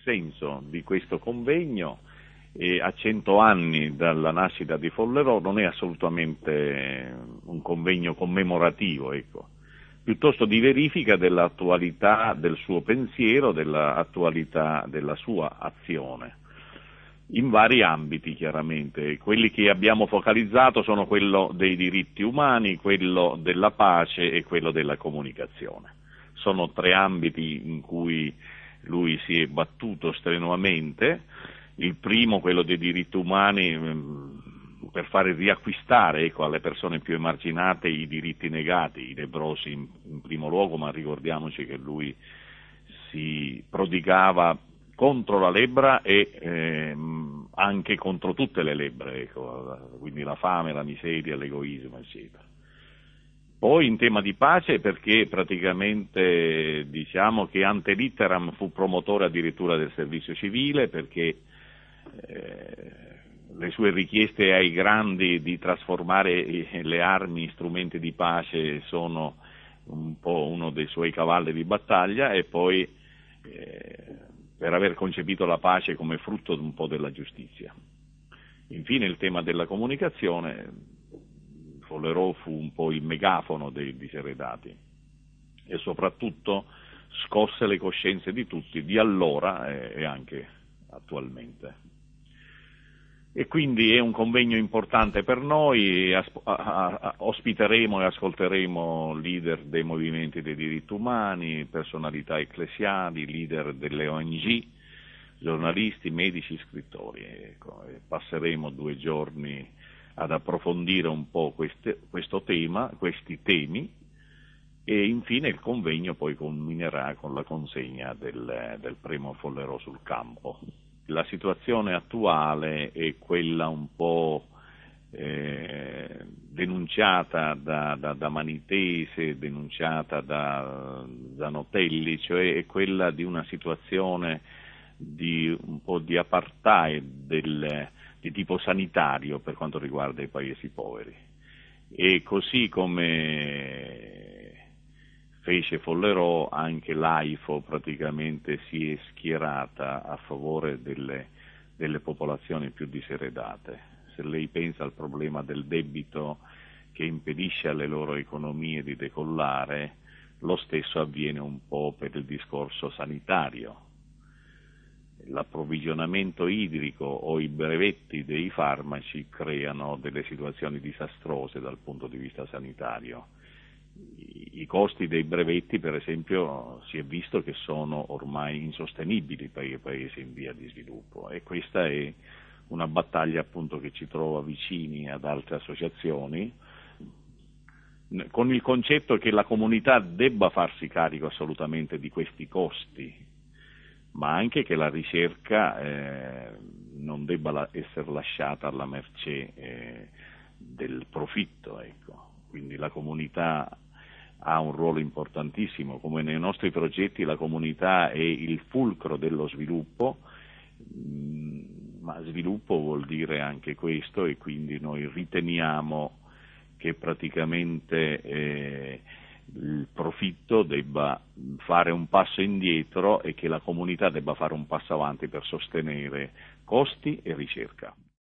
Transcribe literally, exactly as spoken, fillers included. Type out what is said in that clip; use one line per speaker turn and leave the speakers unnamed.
senso di questo convegno, e a cento anni dalla nascita di Follerò non è assolutamente un convegno commemorativo, ecco, piuttosto di verifica dell'attualità del suo pensiero, dell'attualità della sua azione, in vari ambiti chiaramente. Quelli che abbiamo focalizzato sono quello dei diritti umani, quello della pace e quello della comunicazione. Sono tre ambiti in cui lui si è battuto strenuamente. Il primo, quello dei diritti umani, per fare riacquistare, ecco, alle persone più emarginate i diritti negati, i lebbrosi in, in primo luogo, ma ricordiamoci che lui si prodigava contro la lebbra e ehm, anche contro tutte le lebbre, ecco, quindi la fame, la miseria, l'egoismo, eccetera. Poi in tema di pace, perché praticamente diciamo che ante litteram fu promotore addirittura del servizio civile, perché eh, le sue richieste ai grandi di trasformare le armi in strumenti di pace sono un po' uno dei suoi cavalli di battaglia, e poi eh, per aver concepito la pace come frutto un po' della giustizia. Infine il tema della comunicazione. Follerò fu un po' il megafono dei diseredati e soprattutto scosse le coscienze di tutti, di allora e anche attualmente. E quindi è un convegno importante per noi. Ospiteremo e ascolteremo leader dei movimenti dei diritti umani, personalità ecclesiali, leader delle O N G, giornalisti, medici, scrittori. Ecco, e passeremo due giorni ad approfondire un po' queste, questo tema, questi temi, e infine il convegno poi culminerà con la consegna del, del premio Follerò sul campo. La situazione attuale è quella un po' eh, denunciata da, da, da Manitese, denunciata da Zanotelli, cioè è quella di una situazione di un po' di apartheid del, di tipo sanitario per quanto riguarda i paesi poveri. E così come fece Follerò, anche l'AIFO praticamente si è schierata a favore delle, delle popolazioni più diseredate. Se lei pensa al problema del debito che impedisce alle loro economie di decollare, lo stesso avviene un po' per il discorso sanitario. L'approvvigionamento idrico o i brevetti dei farmaci creano delle situazioni disastrose dal punto di vista sanitario. I costi dei brevetti, per esempio, si è visto che sono ormai insostenibili per i paesi in via di sviluppo, e questa è una battaglia appunto che ci trova vicini ad altre associazioni, con il concetto che la comunità debba farsi carico assolutamente di questi costi, ma anche che la ricerca eh, non debba la, essere lasciata alla mercé eh, del profitto, ecco. Quindi la comunità ha un ruolo importantissimo, come nei nostri progetti la comunità è il fulcro dello sviluppo, ma sviluppo vuol dire anche questo, e quindi noi riteniamo che praticamente eh, il profitto debba fare un passo indietro e che la comunità debba fare un passo avanti per sostenere costi e ricerca.